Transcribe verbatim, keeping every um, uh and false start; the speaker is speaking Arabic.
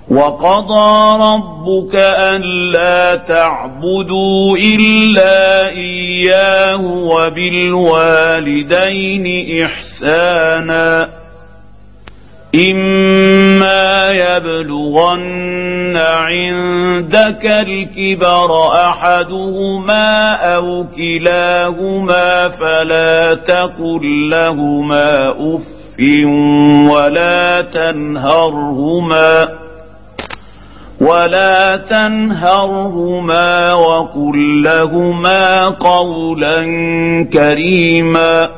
وقضى ربك ألا تعبدوا إلا إياه وبالوالدين إحسانا إما يبلغن عندك الكبر أحدهما أو كلاهما فلا تقل لهما أف ولا تنهرهما ولا تنهرهما وقل لهما قولا كريما